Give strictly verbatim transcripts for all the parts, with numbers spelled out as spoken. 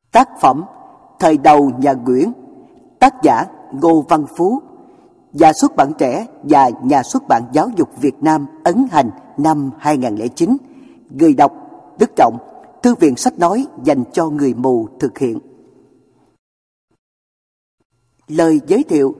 Tác phẩm Thời đầu nhà Nguyễn, tác giả Ngô Văn Phú, Nhà xuất bản Trẻ và Nhà xuất bản Giáo dục Việt Nam ấn hành năm hai không không chín. Người đọc Đức Trọng, Thư viện sách nói dành cho người mù thực hiện. Lời giới thiệu: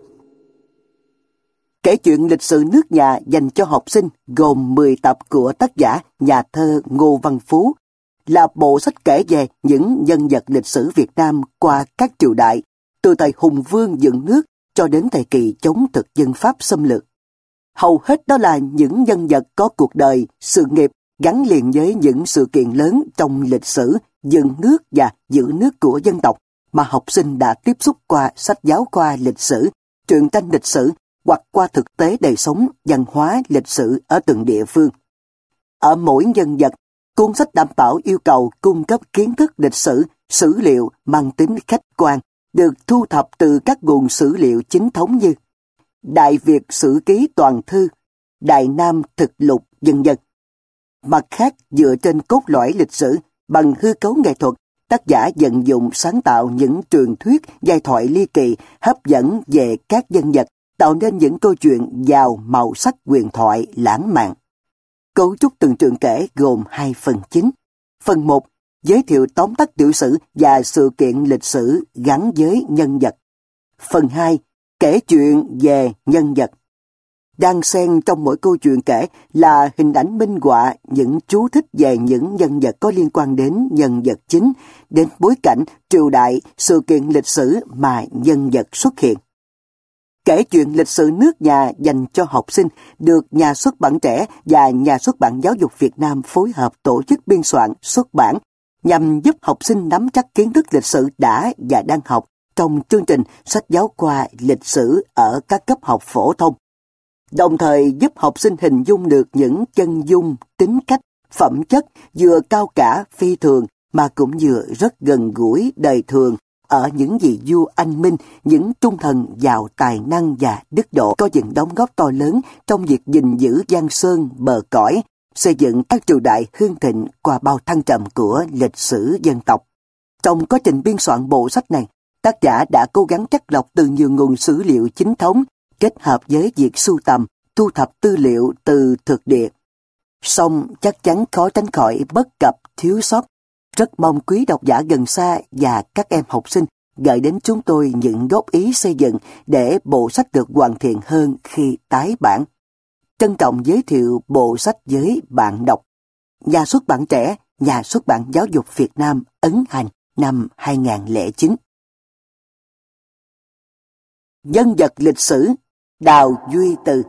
Kể chuyện lịch sử nước nhà dành cho học sinh gồm mười tập của tác giả nhà thơ Ngô Văn Phú, là bộ sách kể về những nhân vật lịch sử Việt Nam qua các triều đại, từ thời hùng vương dựng nước cho đến thời kỳ chống thực dân Pháp xâm lược. Hầu hết đó là những nhân vật có cuộc đời, sự nghiệp gắn liền với những sự kiện lớn trong lịch sử dựng nước và giữ nước của dân tộc mà học sinh đã tiếp xúc qua sách giáo khoa lịch sử, truyện tranh lịch sử hoặc qua thực tế đời sống, văn hóa, lịch sử ở từng địa phương. Ở mỗi nhân vật, cuốn sách đảm bảo yêu cầu cung cấp kiến thức lịch sử, sử liệu mang tính khách quan, được thu thập từ các nguồn sử liệu chính thống như Đại Việt Sử Ký Toàn Thư, Đại Nam Thực Lục, vân vân. Mặt khác, dựa trên cốt lõi lịch sử, bằng hư cấu nghệ thuật, tác giả vận dụng sáng tạo những truyền thuyết, giai thoại ly kỳ, hấp dẫn về các nhân vật, tạo nên những câu chuyện giàu màu sắc huyền thoại lãng mạn. Cấu trúc từng truyện kể gồm hai phần chính. Phần một, giới thiệu tóm tắt tiểu sử và sự kiện lịch sử gắn với nhân vật. Phần hai, kể chuyện về nhân vật. Đang xen trong mỗi câu chuyện kể là hình ảnh minh họa, những chú thích về những nhân vật có liên quan đến nhân vật chính, đến bối cảnh, triều đại, sự kiện lịch sử mà nhân vật xuất hiện. Kể chuyện lịch sử nước nhà dành cho học sinh được Nhà xuất bản Trẻ và Nhà xuất bản Giáo dục Việt Nam phối hợp tổ chức biên soạn, xuất bản nhằm giúp học sinh nắm chắc kiến thức lịch sử đã và đang học trong chương trình sách giáo khoa lịch sử ở các cấp học phổ thông, đồng thời giúp học sinh hình dung được những chân dung, tính cách, phẩm chất vừa cao cả phi thường mà cũng vừa rất gần gũi đời thường ở những vị vua anh minh, những trung thần giàu tài năng và đức độ có những đóng góp to lớn trong việc gìn giữ giang sơn bờ cõi, xây dựng các triều đại hưng thịnh qua bao thăng trầm của lịch sử dân tộc. Trong quá trình biên soạn bộ sách này, tác giả đã cố gắng chắt lọc từ nhiều nguồn sử liệu chính thống, kết hợp với việc sưu tầm, thu thập tư liệu từ thực địa. Song chắc chắn khó tránh khỏi bất cập, thiếu sót. Rất mong quý độc giả gần xa và các em học sinh gửi đến chúng tôi những góp ý xây dựng để bộ sách được hoàn thiện hơn khi tái bản. Trân trọng giới thiệu bộ sách với bạn đọc. Nhà xuất bản Trẻ, Nhà xuất bản Giáo dục Việt Nam ấn hành năm hai không không chín. Nhân vật lịch sử Đào Duy Từ.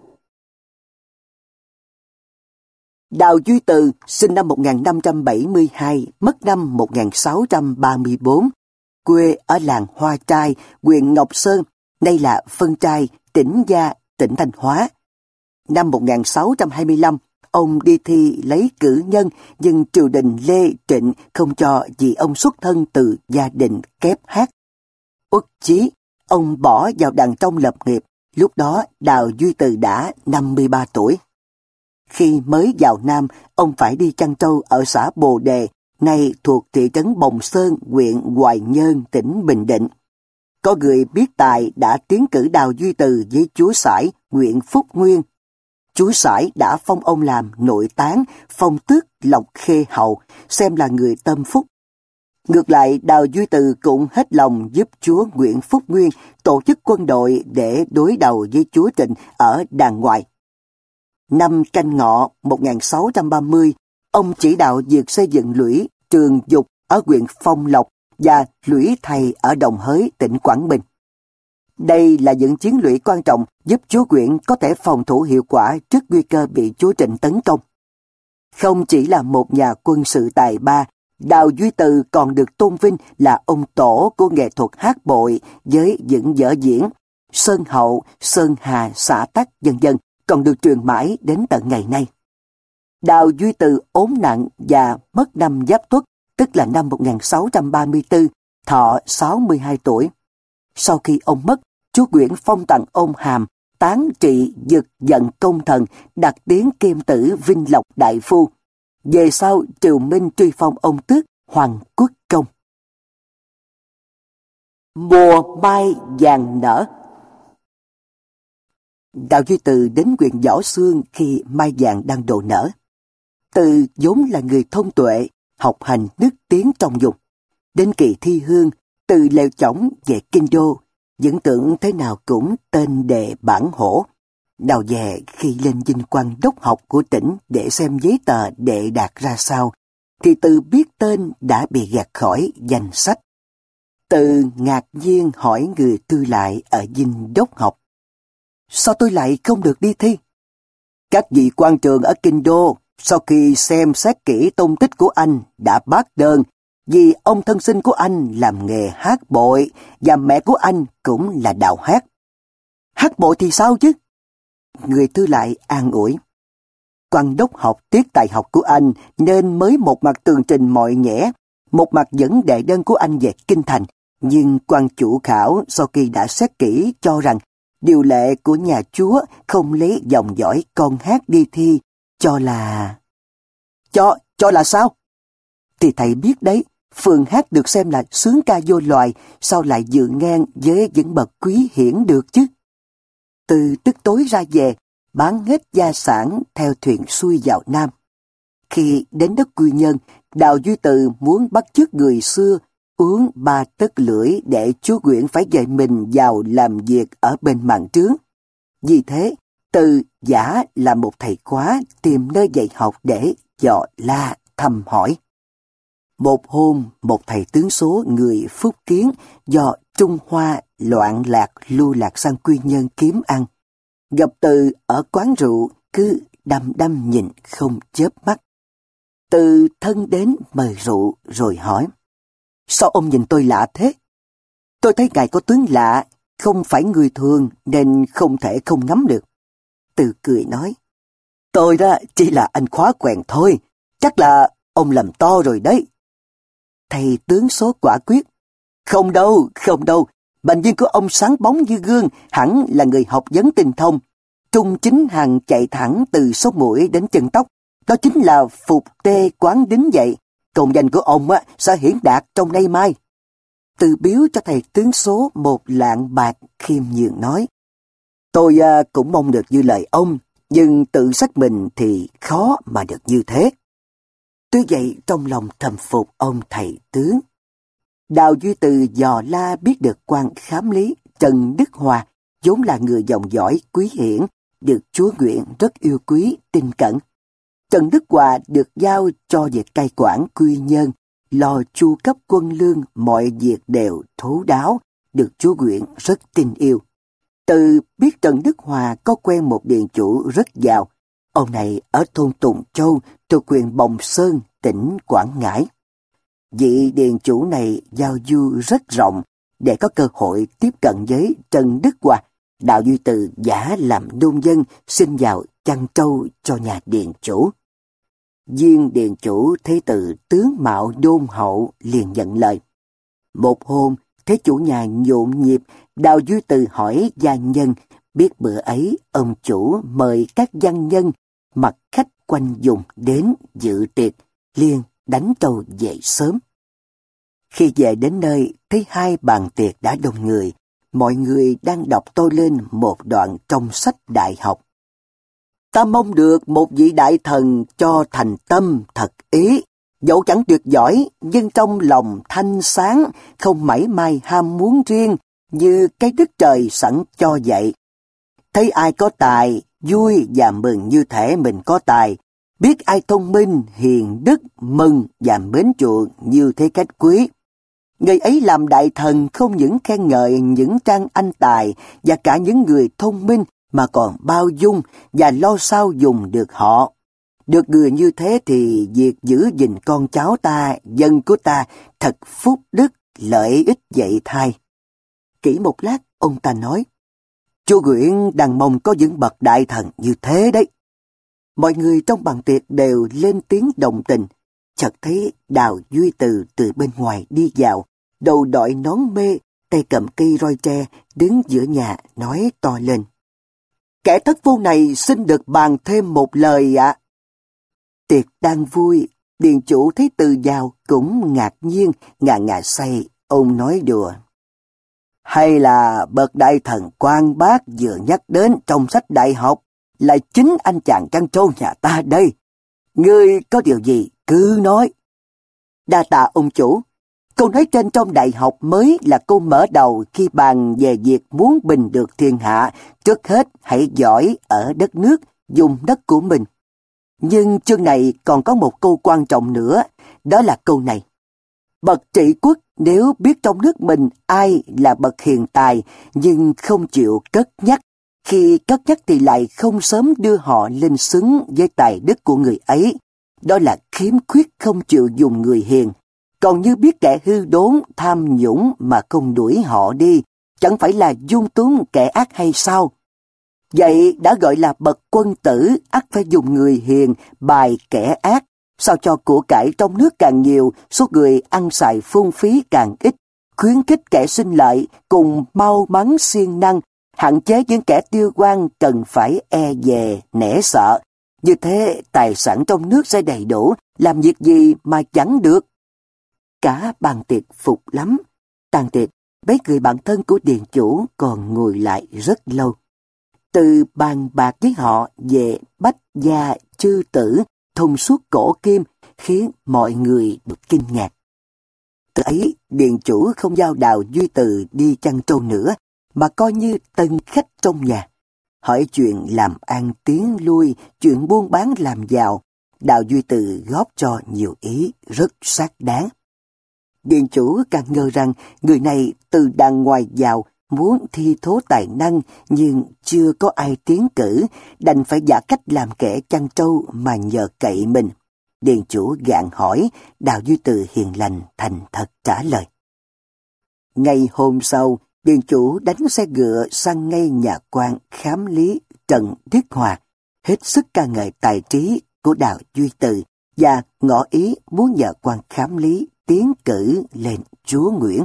Đào Duy Từ sinh năm một nghìn năm trăm bảy mươi hai, mất năm một nghìn sáu trăm ba mươi tư, quê ở làng Hoa Trai, huyện Ngọc Sơn, nay là Phân Trai, tỉnh Gia, tỉnh Thanh Hóa. Năm một nghìn sáu trăm hai mươi lăm, ông đi thi lấy cử nhân, nhưng triều đình Lê Trịnh không cho vì ông xuất thân từ gia đình kép hát. Uất chí, ông bỏ vào đàn trong lập nghiệp. Lúc đó Đào Duy Từ đã năm mươi ba tuổi. Khi mới vào Nam, ông phải đi chăn trâu ở xã Bồ Đề, nay thuộc thị trấn Bồng Sơn, huyện Hoài Nhơn, tỉnh Bình Định. Có người biết tài đã tiến cử Đào Duy Từ với chúa Sải, huyện Phúc Nguyên. Chúa Sải đã phong ông làm nội tán, phong tước Lộc Khê Hầu, xem là người tâm phúc. Ngược lại, Đào Duy Từ cũng hết lòng giúp chúa Nguyễn Phúc Nguyên tổ chức quân đội để đối đầu với chúa Trịnh ở đàng ngoài. Năm Canh Ngọ một nghìn sáu trăm ba mươi, ông chỉ đạo việc xây dựng lũy Trường Dục ở huyện Phong Lộc và lũy Thầy ở Đồng Hới, tỉnh Quảng Bình. Đây là những chiến lũy quan trọng giúp chúa Nguyễn có thể phòng thủ hiệu quả trước nguy cơ bị chúa Trịnh tấn công. Không chỉ là một nhà quân sự tài ba, Đào Duy Từ còn được tôn vinh là ông tổ của nghệ thuật hát bội với những vở diễn Sơn Hậu, Sơn Hà, Xã Tắc, vân vân, còn được truyền mãi đến tận ngày nay. Đào Duy Từ ốm nặng và mất năm Giáp Tuất, tức là năm một nghìn sáu trăm ba mươi tư, thọ sáu mươi hai tuổi. Sau khi ông mất, chúa Nguyễn phong tặng ông hàm tán trị dực giận công thần, đặt tiếng Kim Tử Vinh Lộc đại phu. Về sau triều Minh truy phong ông tước Hoàng Quốc Công. Mùa mai vàng nở. Đào Duy Từ đến huyện Võ Xương khi mai vàng đang đổ nở. Từ vốn là người thông tuệ, học hành nước tiếng trong vùng. Đến kỳ thi hương, Từ lều chõng về kinh đô, vẫn tưởng thế nào cũng tên đề bản hổ. Đào về khi lên dinh quan đốc học của tỉnh để xem giấy tờ đệ đạt ra sao, thì Từ biết tên đã bị gạt khỏi danh sách. Từ ngạc nhiên hỏi người tư lại ở dinh đốc học: sao tôi lại không được đi thi? Các vị quan trường ở kinh đô sau khi xem xét kỹ tung tích của anh đã bác đơn, vì ông thân sinh của anh làm nghề hát bội và mẹ của anh cũng là đạo hát. Hát bội thì sao chứ? Người tư lại an ủi: quan đốc học tiết tài học của anh nên mới một mặt tường trình mọi nhẽ, một mặt dẫn đệ đơn của anh về kinh thành, nhưng quan chủ khảo sau khi đã xét kỹ cho rằng điều lệ của nhà chúa không lấy dòng dõi con hát đi thi, cho là... Cho, cho là sao? Thì thầy biết đấy, phường hát được xem là sướng ca vô loài, sao lại dự ngang với những bậc quý hiển được chứ? Từ tức tối ra về, bán hết gia sản theo thuyền xuôi vào Nam. Khi đến đất Quy Nhơn, Đào Duy Từ muốn bắt chước người xưa, uống ba tấc lưỡi để chúa Nguyễn phải dạy mình vào làm việc ở bên mạn trướng. Vì thế, Từ giả là một thầy khóa tìm nơi dạy học để dò la thăm hỏi. Một hôm, một thầy tướng số người Phúc Kiến do Trung Hoa loạn lạc lưu lạc sang Quy Nhơn kiếm ăn, gặp Từ ở quán rượu, cứ đăm đăm nhìn không chớp mắt. Từ thân đến mời rượu rồi hỏi: sao ông nhìn tôi lạ thế? Tôi thấy ngài có tướng lạ, không phải người thường nên không thể không ngắm được. Từ cười nói: tôi đó chỉ là anh khóa quèn thôi, chắc là ông lầm to rồi đấy. Thầy tướng số quả quyết: không đâu, không đâu, bệnh viên của ông sáng bóng như gương, hẳn là người học vấn tinh thông. Trung chính hàng chạy thẳng từ số mũi đến chân tóc, đó chính là phục tê quán đính vậy. Công danh của ông á, sẽ hiển đạt trong nay mai. Từ biếu cho thầy tướng số một lạng bạc, khiêm nhường nói: tôi à, cũng mong được như lời ông, nhưng tự sách mình thì khó mà được như thế. Tuy vậy trong lòng thầm phục ông thầy tướng. Đào Duy Từ dò la biết được quan khám lý Trần Đức Hòa vốn là người dòng dõi quý hiển, được chúa Nguyễn rất yêu quý tin cẩn. Trần Đức Hòa được giao cho việc cai quản Quy Nhơn, lo chu cấp quân lương, mọi việc đều thấu đáo, được chúa Nguyễn rất tin yêu. Từ biết Trần Đức Hòa có quen một điền chủ rất giàu. Ông này ở thôn Tùng Châu, thuộc huyện Bồng Sơn, tỉnh Quảng Ngãi. Vị điền chủ này giao du rất rộng, để có cơ hội tiếp cận với Trần Đức Hòa. Đào Duy Từ giả làm nông dân, xin vào chăn trâu cho nhà điền chủ. Viên điền chủ thấy Từ tướng mạo đôn hậu, liền nhận lời. Một hôm, thấy chủ nhà nhộn nhịp, Đào Duy Từ hỏi gia nhân, biết bữa ấy ông chủ mời các văn nhân, mặc khách quanh vùng đến dự tiệc, liền đánh trâu về sớm. Khi về đến nơi, thấy hai bàn tiệc đã đông người, mọi người đang đọc tôi lên một đoạn trong sách đại học. Ta mong được một vị đại thần cho thành tâm thật ý, dẫu chẳng tuyệt giỏi, nhưng trong lòng thanh sáng, không mảy may ham muốn riêng, như cái đức trời sẵn cho vậy. Thấy ai có tài, vui và mừng như thể mình có tài, biết ai thông minh, hiền đức, mừng và mến chuộng như thế cách quý. Người ấy làm đại thần không những khen ngợi những trang anh tài và cả những người thông minh, mà còn bao dung và lo sao dùng được họ. Được người như thế thì việc giữ gìn con cháu ta, dân của ta, thật phúc đức, lợi ích vậy thay. Kỹ một lát, ông ta nói: chúa Nguyễn đang mong có những bậc đại thần như thế đấy. Mọi người trong bàn tiệc đều lên tiếng đồng tình. Chợt thấy Đào Duy Từ từ bên ngoài đi vào, đầu đội nón mê, tay cầm cây roi tre, đứng giữa nhà nói to lên: kẻ thất phu này xin được bàn thêm một lời ạ. À. Tiệc đang vui, điền chủ thấy Từ vào cũng ngạc nhiên, ngà ngà say, ông nói đùa: Hay là bậc đại thần Quan Bác vừa nhắc đến trong sách đại học là chính anh chàng Trăn Trâu nhà ta đây? Ngươi có điều gì cứ nói. Đa tạ ông chủ. Câu nói trên trong đại học mới là câu mở đầu khi bàn về việc muốn bình được thiên hạ, trước hết hãy giỏi ở đất nước, dùng đất của mình. Nhưng chương này còn có một câu quan trọng nữa, đó là câu này. Bậc trị quốc nếu biết trong nước mình ai là bậc hiền tài, nhưng không chịu cất nhắc, khi cất nhắc thì lại không sớm đưa họ lên xứng với tài đức của người ấy. Đó là khiếm khuyết không chịu dùng người hiền. Còn như biết kẻ hư đốn, tham nhũng mà không đuổi họ đi, chẳng phải là dung túng kẻ ác hay sao? Vậy đã gọi là bậc quân tử, ắt phải dùng người hiền, bài kẻ ác, sao cho của cải trong nước càng nhiều, số người ăn xài phung phí càng ít, khuyến khích kẻ sinh lợi, cùng mau mắn siêng năng, hạn chế những kẻ tiêu quan cần phải e dè, nể sợ. Như thế, tài sản trong nước sẽ đầy đủ, làm việc gì mà chẳng được. Cả bàn tiệc phục lắm. Tàn tiệc, mấy người bạn thân của điền chủ còn ngồi lại rất lâu. Từ bàn bạc với họ về bách gia chư tử, thông suốt cổ kim, khiến mọi người được kinh ngạc. Từ ấy, điền chủ không giao Đào Duy Từ đi Trăn Trâu nữa, mà coi như tân khách trong nhà. Hỏi chuyện làm ăn tiến lui, chuyện buôn bán làm giàu, Đào Duy Từ góp cho nhiều ý rất xác đáng. Điền chủ càng ngờ rằng người này từ đàng ngoài vào, muốn thi thố tài năng nhưng chưa có ai tiến cử, đành phải giả cách làm kẻ chăn trâu mà nhờ cậy mình. Điền chủ gạn hỏi, Đào Duy Từ hiền lành thành thật trả lời. Ngày hôm sau, điền chủ đánh xe ngựa sang ngay nhà quan khám lý Trần Đức Hòa, hết sức ca ngợi tài trí của Đào Duy Từ và ngỏ ý muốn nhờ quan khám lý tiến cử lên chúa Nguyễn.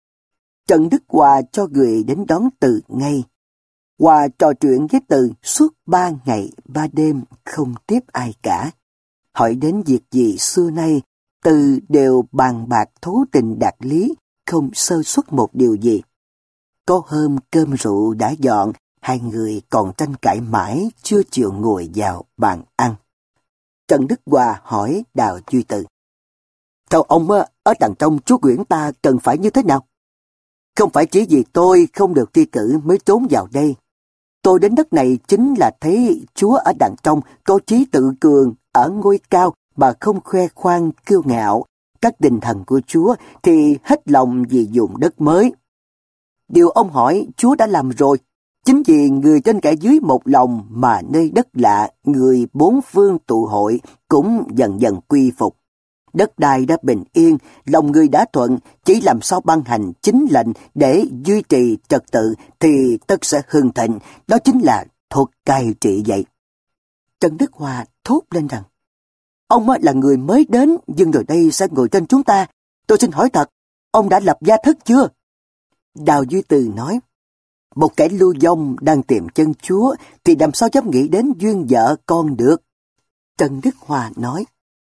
Trần Đức Hòa cho người đến đón Từ ngay. Hòa trò chuyện với Từ suốt ba ngày ba đêm không tiếp ai cả. Hỏi đến việc gì xưa nay, Từ đều bàn bạc thấu tình đạt lý, không sơ suất một điều gì. Có hôm cơm rượu đã dọn, hai người còn tranh cãi mãi chưa chịu ngồi vào bàn ăn. Trần Đức Hòa hỏi Đào Duy Từ. Theo ông ở đằng trong chúa Nguyễn ta cần phải như thế nào? Không phải chỉ vì tôi không được thi cử mới trốn vào đây. Tôi đến đất này chính là thấy chúa ở đằng trong có chí tự cường, ở ngôi cao mà không khoe khoang kiêu ngạo. Các đình thần của chúa thì hết lòng vì dùng đất mới. Điều ông hỏi chúa đã làm rồi. Chính vì người trên kẻ dưới một lòng mà nơi đất lạ, người bốn phương tụ hội cũng dần dần quy phục. Đất đai đã bình yên, lòng người đã thuận, chỉ làm sao ban hành chính lệnh để duy trì trật tự thì tất sẽ hưng thịnh, đó chính là thuật cai trị vậy. Trần Đức Hòa thốt lên rằng, ông là người mới đến, nhưng rồi đây sẽ ngồi trên chúng ta. Tôi xin hỏi thật, ông đã lập gia thất chưa? Đào Duy Từ nói, một kẻ lưu vong đang tìm chân chúa thì làm sao dám nghĩ đến duyên vợ con được. Trần Đức Hòa nói,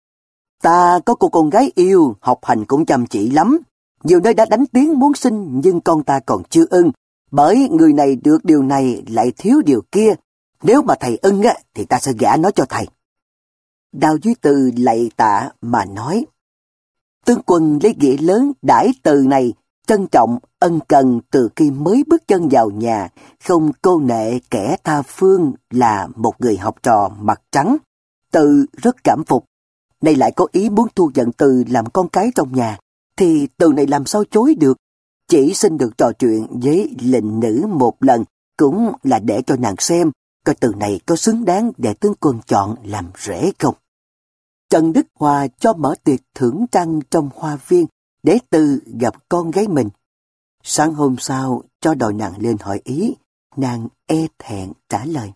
ta có cô con gái yêu, học hành cũng chăm chỉ lắm. Nhiều nơi đã đánh tiếng muốn sinh nhưng con ta còn chưa ưng. Bởi người này được điều này lại thiếu điều kia. Nếu mà thầy ưng á, thì ta sẽ gả nó cho thầy. Đào Duy Từ lạy tạ mà nói, tướng quân lấy nghĩa lớn đãi Từ này, trân trọng ân cần từ khi mới bước chân vào nhà, không cô nệ kẻ tha phương, là một người học trò mặt trắng. Từ rất cảm phục. Nay lại có ý muốn thu nhận Từ làm con cái trong nhà, thì Từ này làm sao chối được. Chỉ xin được trò chuyện với lệnh nữ một lần, cũng là để cho nàng xem, coi Từ này có xứng đáng để tướng quân chọn làm rể không. Trần Đức Hòa cho mở tiệc thưởng trăng trong hoa viên, để Từ gặp con gái mình. Sáng hôm sau, cho đòi nàng lên hỏi ý, nàng e thẹn trả lời.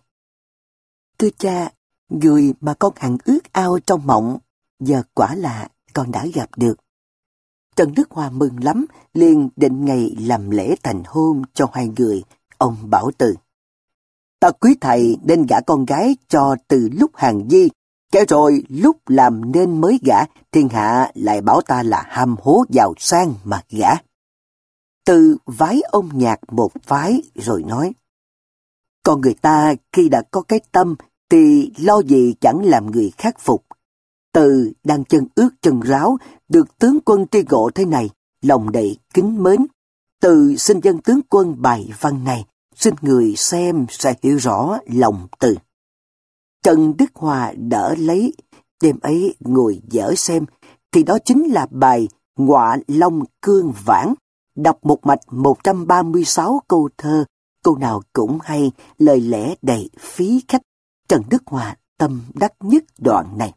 Thưa cha, người mà con hằng ước ao trong mộng, giờ quả là con đã gặp được. Trần Đức Hòa mừng lắm, liền định ngày làm lễ thành hôn cho hai người. Ông bảo Từ, ta quý thầy nên gả con gái cho từ lúc hàng di, kể rồi lúc làm nên mới gả, thiên hạ lại bảo ta là ham hố giàu sang mà gả. Từ vái ông nhạc một vái rồi nói: Con người ta khi đã có cái tâm thì lo gì chẳng làm người khác phục. Từ đang chân ướt chân ráo, được tướng quân tri ngộ thế này, lòng đầy kính mến. Từ xin dân tướng quân bài văn này, xin người xem sẽ hiểu rõ lòng Từ. Trần Đức Hòa đỡ lấy, đêm ấy ngồi dở xem, thì đó chính là bài Ngọa Long Cương Vãn, đọc một mạch một trăm ba mươi sáu câu thơ, câu nào cũng hay, lời lẽ đầy phí khách. Trần Đức Hòa tâm đắc nhất đoạn này.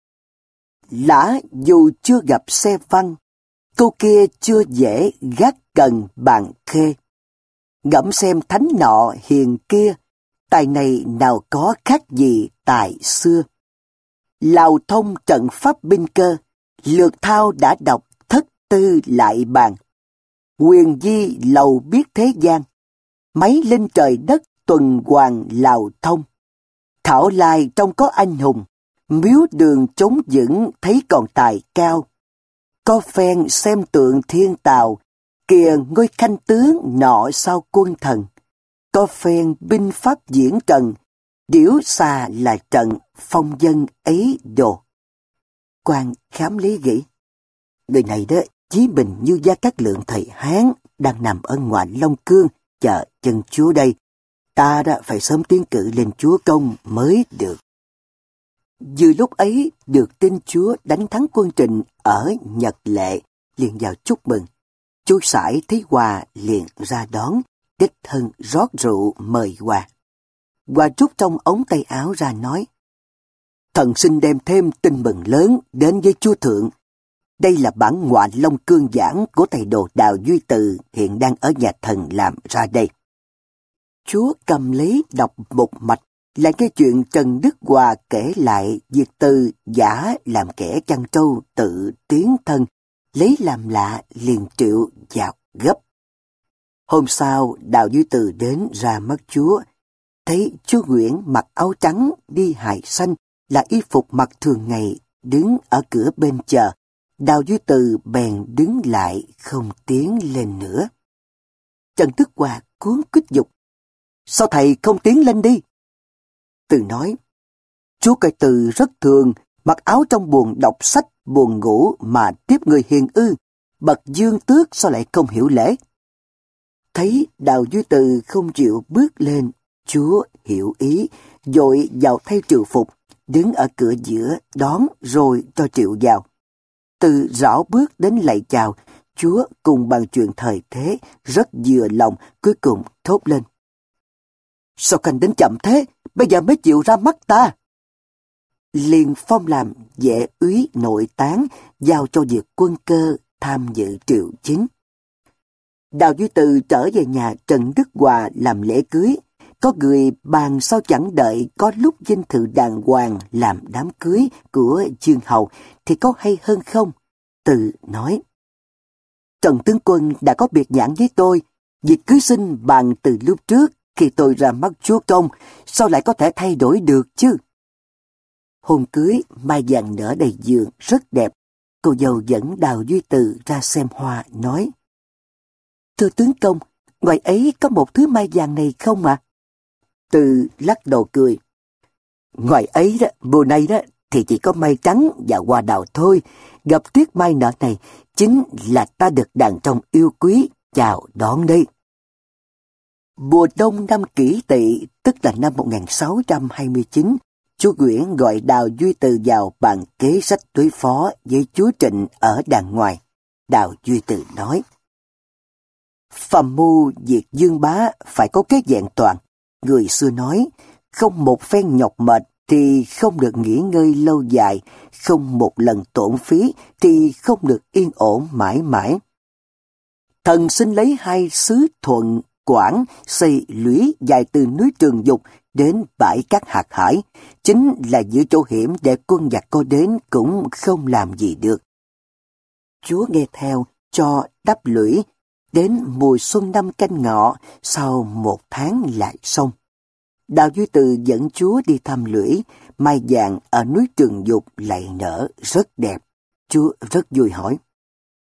Lã dù chưa gặp xe văn, câu kia chưa dễ gác cần bàn khê. Ngẫm xem thánh nọ hiền kia, tài này nào có khác gì tài xưa. Lào thông trận pháp binh cơ, lược thao đã đọc thất tư lại bàn. Quyền di lầu biết thế gian, mấy linh trời đất tuần hoàn Lào thông. Thảo lai trong có anh hùng, miếu đường chống vững thấy còn tài cao. Có phen xem tượng thiên tào, kìa ngôi khanh tướng nọ sao quân thần. Có phen binh pháp diễn trần, điểu xà là trận phong dân ấy đồ. Quan khám lý nghĩ, người này đó chí bình như Gia Cát Lượng thời Hán, đang nằm ở ngoại Long Cương chờ chân chúa đây. Ta đã phải sớm tiến cử lên chúa công mới được. Vừa lúc ấy được tin chúa đánh thắng quân Trịnh ở Nhật Lệ, liền vào chúc mừng. Chúa Sải thấy Hòa liền ra đón, đích thân rót rượu mời Hòa. Hòa rút trong ống tay áo ra nói: Thần xin đem thêm tin mừng lớn đến với chúa thượng. Đây là bản Ngọa Long Cương Giảng của thầy đồ Đào Duy Từ hiện đang ở nhà thần làm ra đây. Chúa cầm lấy đọc một mạch, là cái chuyện Trần Đức Hòa kể lại việc Từ giả làm kẻ chăn trâu tự tiến thân, lấy làm lạ liền triệu vào gấp. Hôm sau, Đào Duy Từ đến ra mắt chúa, thấy chúa Nguyễn mặc áo trắng đi hài xanh là y phục mặc thường ngày, đứng ở cửa bên chờ. Đào Duy Từ bèn đứng lại không tiến lên nữa. Trần Đức Hòa cuống quýt dục: Sao thầy không tiến lên đi? Từ nói: Chúa coi Từ rất thường, mặc áo trong buồng đọc sách, buồng ngủ mà tiếp người hiền ư, bậc dương tước sao lại không hiểu lễ? Thấy Đào Duy Từ không chịu bước lên, chúa hiểu ý, vội vào thay triều phục, đứng ở cửa giữa đón rồi cho triệu vào. Từ rảo bước đến lạy chào, chúa cùng bàn chuyện thời thế, rất vừa lòng, cuối cùng thốt lên: Sao khanh đến chậm thế, bây giờ mới chịu ra mắt ta? Liền phong làm vệ úy nội tán, giao cho việc quân cơ tham dự triệu chính. Đào Duy Từ trở về nhà Trần Đức Hòa làm lễ cưới. Có người bàn sao chẳng đợi có lúc dinh thự đàng hoàng làm đám cưới của chương hầu thì có hay hơn không? Từ nói: Trần tướng quân đã có biệt nhãn với tôi, việc cưới xin bàn từ lúc trước khi tôi ra mắt chúa công, sao lại có thể thay đổi được chứ? Hôm cưới, mai vàng nở đầy giường, rất đẹp. Cô dâu dẫn Đào Duy Từ ra xem hoa, nói: Thưa tướng công, ngoài ấy có một thứ mai vàng này không ạ? À? Từ lắc đầu cười: Ngoài ấy đó, mùa này đó, thì chỉ có mai trắng và hoa đào thôi. Gặp tuyết mai nở này, chính là ta được đàn trong yêu quý, chào đón đây. Mùa đông năm Kỷ Tỵ, tức là năm một nghìn sáu trăm hai mươi chín, chúa Nguyễn gọi Đào Duy Từ vào bàn kế sách đối phó với chúa Trịnh ở đàng ngoài. Đào Duy Từ nói: Phàm mưu việc dương bá phải có cái vẹn toàn. Người xưa nói, không một phen nhọc mệt thì không được nghỉ ngơi lâu dài, không một lần tổn phí thì không được yên ổn mãi mãi. Thần xin lấy hai xứ Thuận, Quảng xây lũy dài từ núi Trường Dục đến bãi cát Hạt Hải, chính là giữa chỗ hiểm để quân giặc có đến cũng không làm gì được. Chúa nghe theo cho đắp lũy, đến mùa xuân năm Canh Ngọ, sau một tháng lại xong. Đào Duy Từ dẫn chúa đi thăm lũy, mai vàng ở núi Trường Dục lại nở rất đẹp. Chúa rất vui hỏi: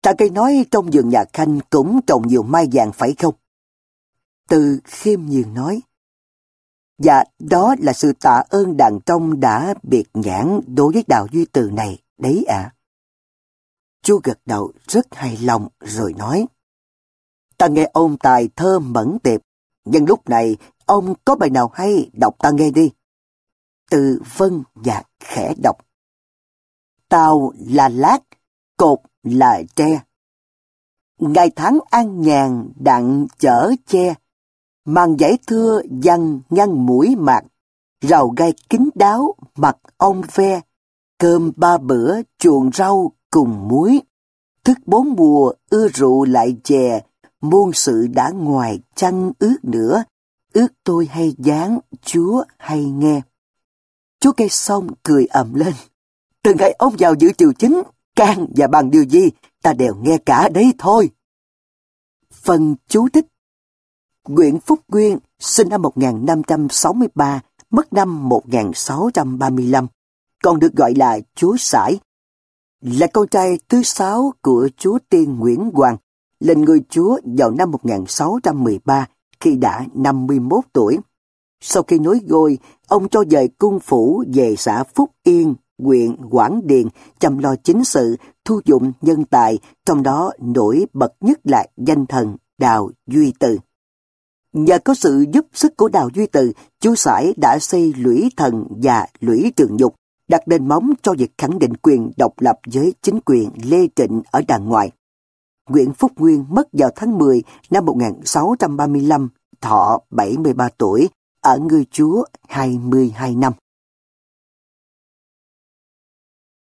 Ta nghe nói trong vườn nhà Khanh cũng trồng nhiều mai vàng phải không? Từ khiêm nhường nói. Dạ, đó là sự tạ ơn đàn trong đã biệt nhãn đối với Đào Duy Từ này, đấy ạ. À. Chú gật đầu rất hài lòng rồi nói. Ta nghe ông tài thơ mẫn tiệp, nhưng lúc này ông có bài nào hay đọc ta nghe đi. Từ vâng và khẽ đọc. Tàu là lát, cột là tre. Ngày tháng an nhàn đặng chở che, màn giấy thưa văn ngăn mũi mạc, rào gai kín đáo mặt ông ve, cơm ba bữa chuồng rau cùng muối, thức bốn mùa ưa rượu lại chè, muôn sự đã ngoài chăng ước nữa, ước tôi hay dáng, Chúa hay nghe. Chú nghe xong cười ầm lên. Từ ngày ông vào giữ triều chính, can và bằng điều gì, ta đều nghe cả đấy thôi. Phần chú thích. Nguyễn Phúc Nguyên sinh năm một nghìn năm trăm sáu mươi ba, mất năm một nghìn sáu trăm ba mươi lăm, còn được gọi là chúa Sải, là con trai thứ sáu của chúa Tiên Nguyễn Hoàng, lên ngôi chúa vào năm một nghìn sáu trăm mười ba khi đã năm mươi mốt tuổi. Sau khi nối ngôi, ông cho dời cung phủ về xã Phúc Yên, huyện Quảng Điền, chăm lo chính sự, thu dụng nhân tài, trong đó nổi bật nhất là danh thần Đào Duy Từ. Nhờ có sự giúp sức của Đào Duy Từ, chú Sải đã xây lũy thần và lũy Trường Nhục, đặt nền móng cho việc khẳng định quyền độc lập với chính quyền Lê Trịnh ở đàng ngoài. Nguyễn Phúc Nguyên mất vào tháng mười năm một nghìn sáu trăm ba mươi lăm, thọ bảy mươi ba tuổi, ở ngôi chúa hai mươi hai năm.